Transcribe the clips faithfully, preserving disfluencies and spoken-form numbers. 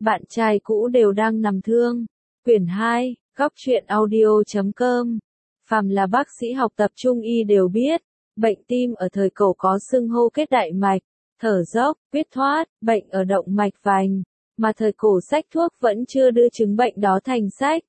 Bạn trai cũ đều đang nằm thương. Quyển hai, góc truyện audio chấm com. Phàm là bác sĩ học tập trung y đều biết, bệnh tim ở thời cổ có xưng hô kết đại mạch, thở dốc, huyết thoát, bệnh ở động mạch vành, mà thời cổ sách thuốc vẫn chưa đưa chứng bệnh đó thành sách.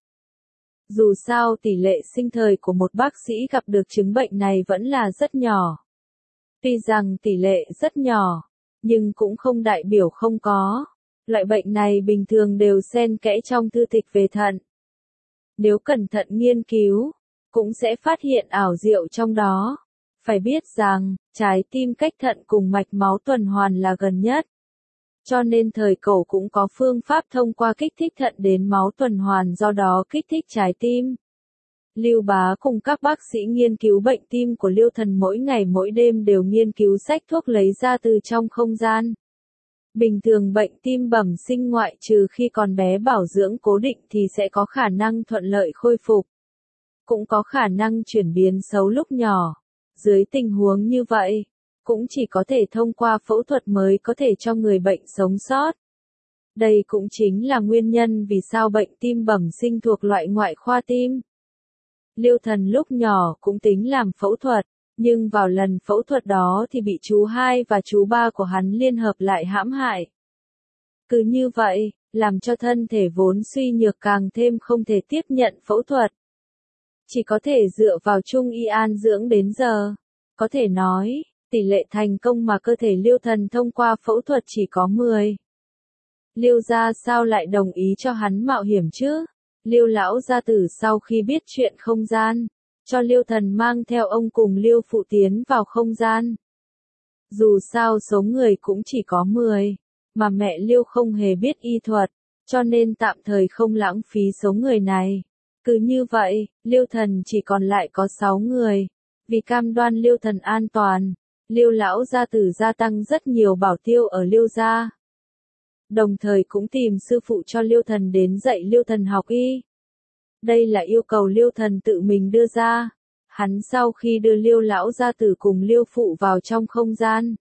Dù sao tỷ lệ sinh thời của một bác sĩ gặp được chứng bệnh này vẫn là rất nhỏ. Tuy rằng tỷ lệ rất nhỏ, nhưng cũng không đại biểu không có. Loại bệnh này bình thường đều xen kẽ trong thư tịch về thận. Nếu cẩn thận nghiên cứu, cũng sẽ phát hiện ảo diệu trong đó. Phải biết rằng, trái tim cách thận cùng mạch máu tuần hoàn là gần nhất. Cho nên thời cổ cũng có phương pháp thông qua kích thích thận đến máu tuần hoàn, do đó kích thích trái tim. Lưu Bá cùng các bác sĩ nghiên cứu bệnh tim của Liêu Thần mỗi ngày mỗi đêm đều nghiên cứu sách thuốc lấy ra từ trong không gian. Bình thường bệnh tim bẩm sinh ngoại trừ khi còn bé bảo dưỡng cố định thì sẽ có khả năng thuận lợi khôi phục. Cũng có khả năng chuyển biến xấu lúc nhỏ. Dưới tình huống như vậy, cũng chỉ có thể thông qua phẫu thuật mới có thể cho người bệnh sống sót. Đây cũng chính là nguyên nhân vì sao bệnh tim bẩm sinh thuộc loại ngoại khoa tim. Liêu Thần lúc nhỏ cũng tính làm phẫu thuật, nhưng vào lần phẫu thuật đó thì bị chú hai và chú ba của hắn liên hợp lại hãm hại. Cứ như vậy, làm cho thân thể vốn suy nhược càng thêm không thể tiếp nhận phẫu thuật. Chỉ có thể dựa vào trung y an dưỡng đến giờ. Có thể nói, tỷ lệ thành công mà cơ thể Liêu Thần thông qua phẫu thuật chỉ có mười. Liêu gia sao lại đồng ý cho hắn mạo hiểm chứ? Liêu lão gia tử sau khi biết chuyện không gian, cho Liêu Thần mang theo ông cùng Liêu phụ tiến vào không gian. Dù sao số người cũng chỉ có mười, mà mẹ Liêu không hề biết y thuật, cho nên tạm thời không lãng phí số người này. Cứ như vậy, Liêu Thần chỉ còn lại có sáu người. Vì cam đoan Liêu Thần an toàn, Liêu lão gia tử gia tăng rất nhiều bảo tiêu ở Liêu gia. Đồng thời cũng tìm sư phụ cho Liêu Thần đến dạy Liêu Thần học y. Đây là yêu cầu Liêu Thần tự mình đưa ra. Hắn sau khi đưa Liêu lão gia tử cùng Liêu phụ vào trong không gian,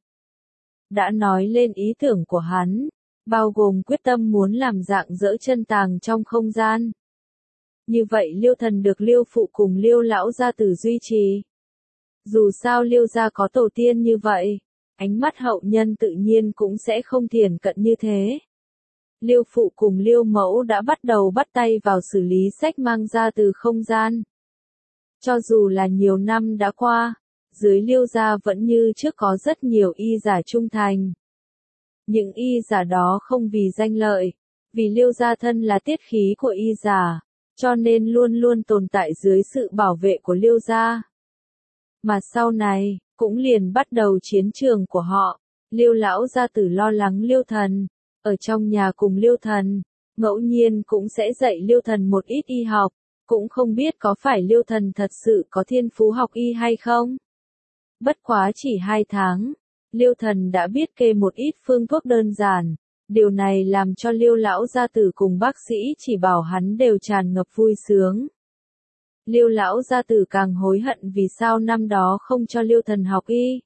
đã nói lên ý tưởng của hắn, bao gồm quyết tâm muốn làm dạng dỡ chân tàng trong không gian. Như vậy Liêu Thần được Liêu phụ cùng Liêu lão gia tử duy trì. Dù sao Liêu gia có tổ tiên như vậy, ánh mắt hậu nhân tự nhiên cũng sẽ không thiển cận như thế. Liêu phụ cùng Liêu mẫu đã bắt đầu bắt tay vào xử lý sách mang ra từ không gian. Cho dù là nhiều năm đã qua, dưới Liêu gia vẫn như trước có rất nhiều y giả trung thành. Những y giả đó không vì danh lợi, vì Liêu gia thân là tiết khí của y giả, cho nên luôn luôn tồn tại dưới sự bảo vệ của Liêu gia. Mà sau này, cũng liền bắt đầu chiến trường của họ. Liêu lão gia tử lo lắng Liêu Thần, ở trong nhà cùng Liêu Thần, ngẫu nhiên cũng sẽ dạy Liêu Thần một ít y học, cũng không biết có phải Liêu Thần thật sự có thiên phú học y hay không. Bất quá chỉ hai tháng, Liêu Thần đã biết kê một ít phương thuốc đơn giản, điều này làm cho Liêu lão gia tử cùng bác sĩ chỉ bảo hắn đều tràn ngập vui sướng. Liêu lão gia tử càng hối hận vì sao năm đó không cho Liêu Thần học y.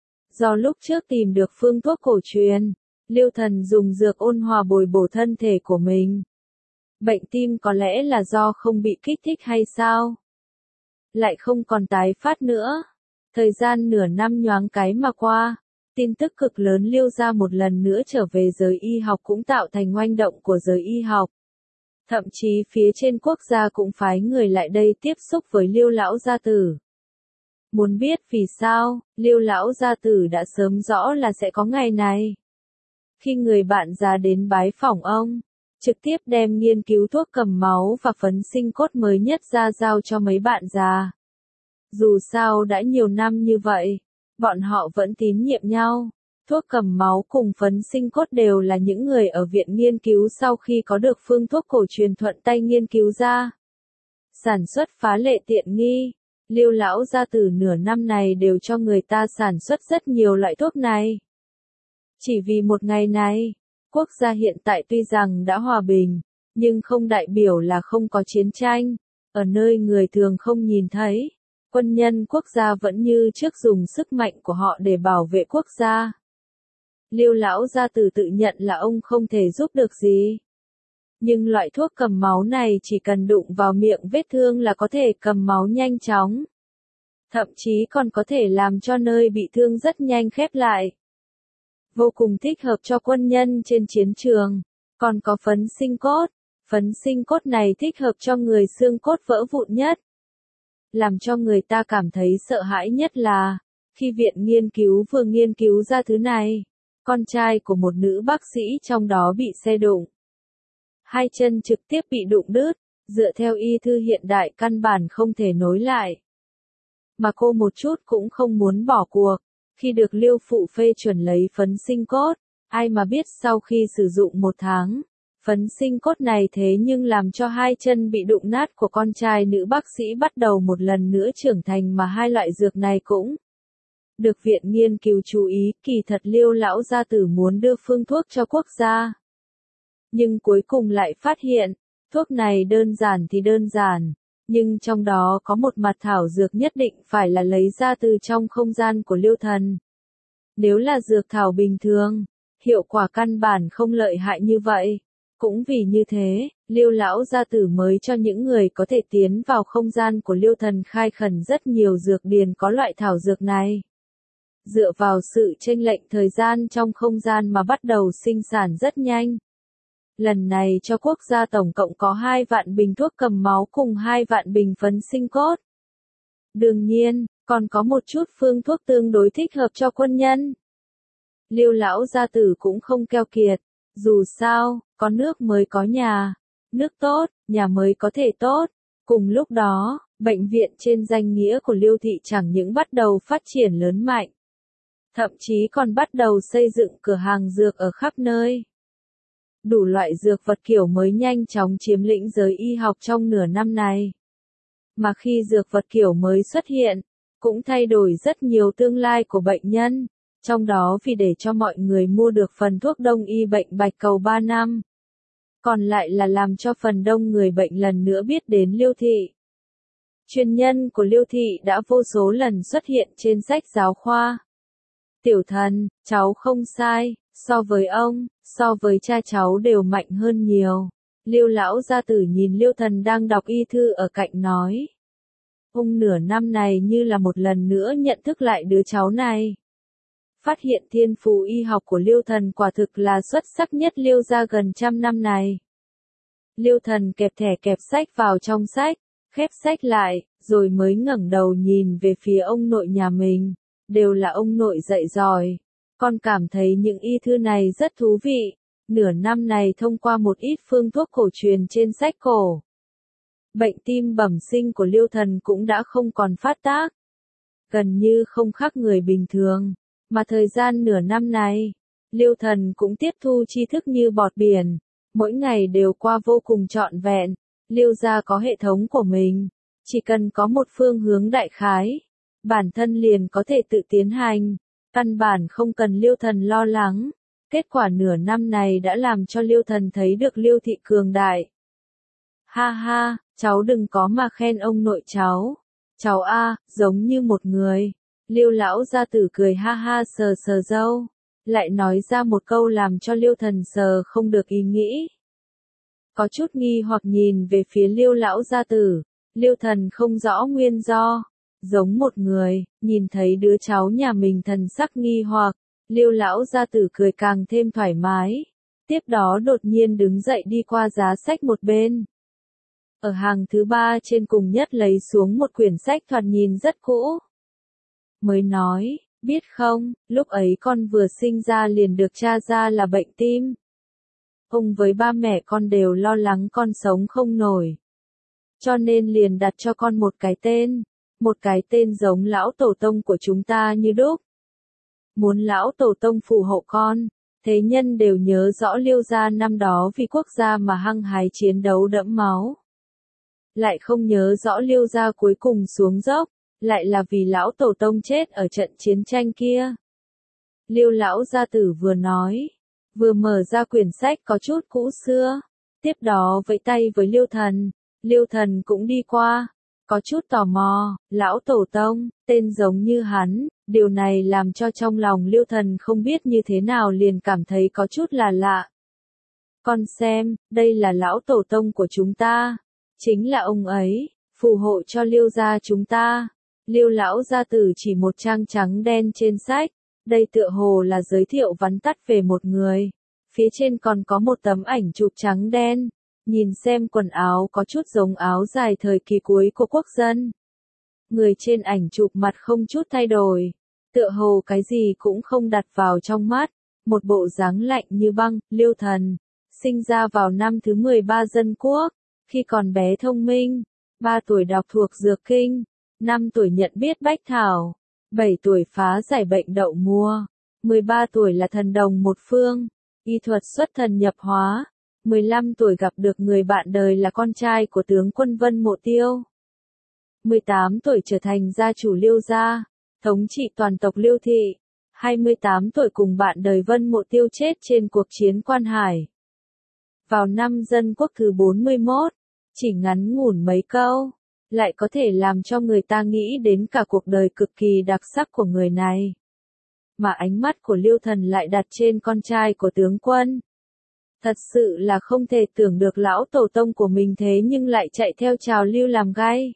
Do lúc trước tìm được phương thuốc cổ truyền, Liêu Thần dùng dược ôn hòa bồi bổ thân thể của mình. Bệnh tim có lẽ là do không bị kích thích hay sao? Lại không còn tái phát nữa. Thời gian nửa năm nhoáng cái mà qua, tin tức cực lớn Liêu gia một lần nữa trở về giới y học cũng tạo thành oanh động của giới y học. Thậm chí phía trên quốc gia cũng phái người lại đây tiếp xúc với Liêu lão gia tử. Muốn biết vì sao, Liêu lão gia tử đã sớm rõ là sẽ có ngày này. Khi người bạn già đến bái phỏng ông, trực tiếp đem nghiên cứu thuốc cầm máu và phấn sinh cốt mới nhất ra giao cho mấy bạn già. Dù sao đã nhiều năm như vậy, bọn họ vẫn tín nhiệm nhau. Thuốc cầm máu cùng phấn sinh cốt đều là những người ở viện nghiên cứu sau khi có được phương thuốc cổ truyền thuận tay nghiên cứu ra. Sản xuất phá lệ tiện nghi. Liêu lão gia tử nửa năm này đều cho người ta sản xuất rất nhiều loại thuốc này. Chỉ vì một ngày này, quốc gia hiện tại tuy rằng đã hòa bình, nhưng không đại biểu là không có chiến tranh. Ở nơi người thường không nhìn thấy, quân nhân quốc gia vẫn như trước dùng sức mạnh của họ để bảo vệ quốc gia. Liêu lão gia tử tự nhận là ông không thể giúp được gì. Nhưng loại thuốc cầm máu này chỉ cần đụng vào miệng vết thương là có thể cầm máu nhanh chóng. Thậm chí còn có thể làm cho nơi bị thương rất nhanh khép lại. Vô cùng thích hợp cho quân nhân trên chiến trường. Còn có phấn sinh cốt. Phấn sinh cốt này thích hợp cho người xương cốt vỡ vụn nhất. Làm cho người ta cảm thấy sợ hãi nhất là, khi viện nghiên cứu vừa nghiên cứu ra thứ này, con trai của một nữ bác sĩ trong đó bị xe đụng. Hai chân trực tiếp bị đụng đứt, dựa theo y thư hiện đại căn bản không thể nối lại. Mà cô một chút cũng không muốn bỏ cuộc, khi được Liêu phụ phê chuẩn lấy phấn sinh cốt, ai mà biết sau khi sử dụng một tháng, phấn sinh cốt này thế nhưng làm cho hai chân bị đụng nát của con trai nữ bác sĩ bắt đầu một lần nữa trưởng thành mà hai loại dược này cũng được viện nghiên cứu chú ý. Kỳ thật Liêu lão gia tử muốn đưa phương thuốc cho quốc gia. Nhưng cuối cùng lại phát hiện, thuốc này đơn giản thì đơn giản, nhưng trong đó có một mặt thảo dược nhất định phải là lấy ra từ trong không gian của Liêu thần. Nếu là dược thảo bình thường, hiệu quả căn bản không lợi hại như vậy. Cũng vì như thế, Liêu lão gia tử mới cho những người có thể tiến vào không gian của Liêu thần khai khẩn rất nhiều dược điền có loại thảo dược này. Dựa vào sự chênh lệch thời gian trong không gian mà bắt đầu sinh sản rất nhanh. Lần này cho quốc gia tổng cộng có hai vạn bình thuốc cầm máu cùng hai vạn bình phấn sinh cốt. Đương nhiên, còn có một chút phương thuốc tương đối thích hợp cho quân nhân. Liêu lão gia tử cũng không keo kiệt, dù sao, có nước mới có nhà, nước tốt, nhà mới có thể tốt. Cùng lúc đó, bệnh viện trên danh nghĩa của Liêu thị chẳng những bắt đầu phát triển lớn mạnh, thậm chí còn bắt đầu xây dựng cửa hàng dược ở khắp nơi. Đủ loại dược vật kiểu mới nhanh chóng chiếm lĩnh giới y học trong nửa năm này. Mà khi dược vật kiểu mới xuất hiện, cũng thay đổi rất nhiều tương lai của bệnh nhân, trong đó vì để cho mọi người mua được phần thuốc đông y bệnh bạch cầu ba năm. Còn lại là làm cho phần đông người bệnh lần nữa biết đến Liêu thị. Truyền nhân của Liêu thị đã vô số lần xuất hiện trên sách giáo khoa. Tiểu thần, cháu không sai, so với ông, so với cha cháu đều mạnh hơn nhiều. Liêu lão gia tử nhìn Liêu thần đang đọc y thư ở cạnh nói. Ông nửa năm này như là một lần nữa nhận thức lại đứa cháu này. Phát hiện thiên phú y học của Liêu thần quả thực là xuất sắc nhất Liêu gia gần trăm năm này. Liêu thần kẹp thẻ kẹp sách vào trong sách, khép sách lại, rồi mới ngẩng đầu nhìn về phía ông nội nhà mình. Đều là ông nội dạy giỏi. Con cảm thấy những y thư này rất thú vị. Nửa năm này thông qua một ít phương thuốc cổ truyền trên sách cổ, bệnh tim bẩm sinh của Liêu thần cũng đã không còn phát tác. Gần như không khác người bình thường. Mà thời gian nửa năm này, Liêu thần cũng tiếp thu tri thức như bọt biển. Mỗi ngày đều qua vô cùng trọn vẹn. Liêu gia có hệ thống của mình. Chỉ cần có một phương hướng đại khái, bản thân liền có thể tự tiến hành. Căn bản không cần Liêu thần lo lắng. Kết quả nửa năm này đã làm cho Liêu thần thấy được Liêu thị cường đại. Ha ha, cháu đừng có mà khen ông nội cháu. Cháu a, giống như một người. Liêu lão gia tử cười ha ha sờ sờ râu. Lại nói ra một câu làm cho Liêu thần sờ không được ý nghĩ. Có chút nghi hoặc nhìn về phía Liêu lão gia tử. Liêu thần không rõ nguyên do. Giống một người, nhìn thấy đứa cháu nhà mình thần sắc nghi hoặc, Liêu lão gia tử cười càng thêm thoải mái. Tiếp đó đột nhiên đứng dậy đi qua giá sách một bên. Ở hàng thứ ba trên cùng nhất lấy xuống một quyển sách thoạt nhìn rất cũ. Mới nói, biết không, lúc ấy con vừa sinh ra liền được tra ra là bệnh tim. Ông với ba mẹ con đều lo lắng con sống không nổi. Cho nên liền đặt cho con một cái tên. Một cái tên giống lão tổ tông của chúng ta như đúc. Muốn lão tổ tông phù hộ con, thế nhân đều nhớ rõ Liêu gia năm đó vì quốc gia mà hăng hái chiến đấu đẫm máu. Lại không nhớ rõ Liêu gia cuối cùng xuống dốc, lại là vì lão tổ tông chết ở trận chiến tranh kia. Liêu lão gia tử vừa nói, vừa mở ra quyển sách có chút cũ xưa, tiếp đó vẫy tay với Liêu thần, Liêu thần cũng đi qua. Có chút tò mò, lão tổ tông, tên giống như hắn, điều này làm cho trong lòng Liêu thần không biết như thế nào liền cảm thấy có chút là lạ. Con xem, đây là lão tổ tông của chúng ta. Chính là ông ấy, phù hộ cho Liêu gia chúng ta. Liêu lão gia tử chỉ một trang trắng đen trên sách. Đây tựa hồ là giới thiệu vắn tắt về một người. Phía trên còn có một tấm ảnh chụp trắng đen. Nhìn xem quần áo có chút giống áo dài thời kỳ cuối của quốc dân. Người trên ảnh chụp mặt không chút thay đổi. Tựa hồ cái gì cũng không đặt vào trong mắt. Một bộ dáng lạnh như băng, Liêu Thần. Sinh ra vào năm thứ mười ba dân quốc. Khi còn bé thông minh. ba tuổi đọc thuộc dược kinh. năm tuổi nhận biết bách thảo. bảy tuổi phá giải bệnh đậu mùa. mười ba tuổi là thần đồng một phương. Y thuật xuất thần nhập hóa. mười lăm tuổi gặp được người bạn đời là con trai của tướng quân Vân Mộ Tiêu. mười tám tuổi trở thành gia chủ Liêu gia, thống trị toàn tộc Liêu thị. hai mươi tám tuổi cùng bạn đời Vân Mộ Tiêu chết trên cuộc chiến Quan Hải. Vào năm dân quốc thứ bốn mươi mốt, chỉ ngắn ngủn mấy câu, lại có thể làm cho người ta nghĩ đến cả cuộc đời cực kỳ đặc sắc của người này. Mà ánh mắt của Liêu Thần lại đặt trên con trai của tướng quân. Thật sự là không thể tưởng được lão tổ tông của mình thế nhưng lại chạy theo trào lưu làm gai.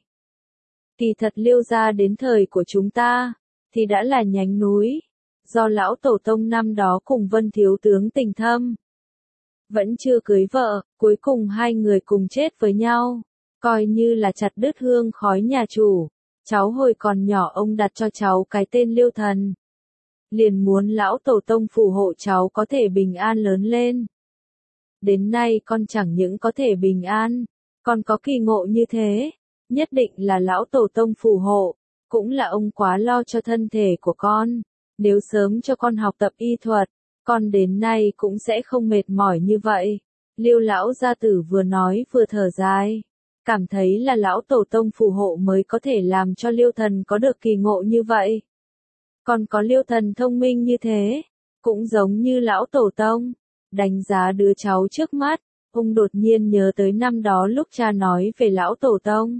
Kỳ thật Liêu gia đến thời của chúng ta, thì đã là nhánh núi, do lão tổ tông năm đó cùng Vân thiếu tướng tình thâm. Vẫn chưa cưới vợ, cuối cùng hai người cùng chết với nhau, coi như là chặt đứt hương khói nhà chủ. Cháu hồi còn nhỏ ông đặt cho cháu cái tên Liêu Thần. Liền muốn lão tổ tông phù hộ cháu có thể bình an lớn lên. Đến nay con chẳng những có thể bình an, còn có kỳ ngộ như thế, nhất định là lão tổ tông phù hộ, cũng là ông quá lo cho thân thể của con. Nếu sớm cho con học tập y thuật, con đến nay cũng sẽ không mệt mỏi như vậy. Liêu lão gia tử vừa nói vừa thở dài, cảm thấy là lão tổ tông phù hộ mới có thể làm cho Liêu Thần có được kỳ ngộ như vậy. Còn có Liêu Thần thông minh như thế, cũng giống như lão tổ tông. Đánh giá đứa cháu trước mắt, ông đột nhiên nhớ tới năm đó lúc cha nói về lão tổ tông.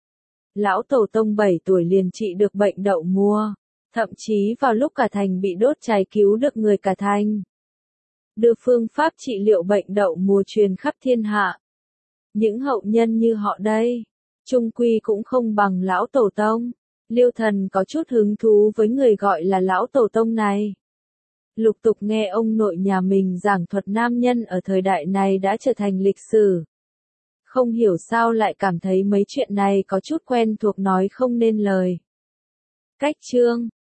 Lão tổ tông bảy tuổi liền trị được bệnh đậu mùa, thậm chí vào lúc cả thành bị đốt cháy cứu được người cả thành. Đưa phương pháp trị liệu bệnh đậu mùa truyền khắp thiên hạ. Những hậu nhân như họ đây, chung quy cũng không bằng lão tổ tông. Liêu Thần có chút hứng thú với người gọi là lão tổ tông này. Lục tục nghe ông nội nhà mình giảng thuật nam nhân ở thời đại này đã trở thành lịch sử. Không hiểu sao lại cảm thấy mấy chuyện này có chút quen thuộc nói không nên lời. Cách chương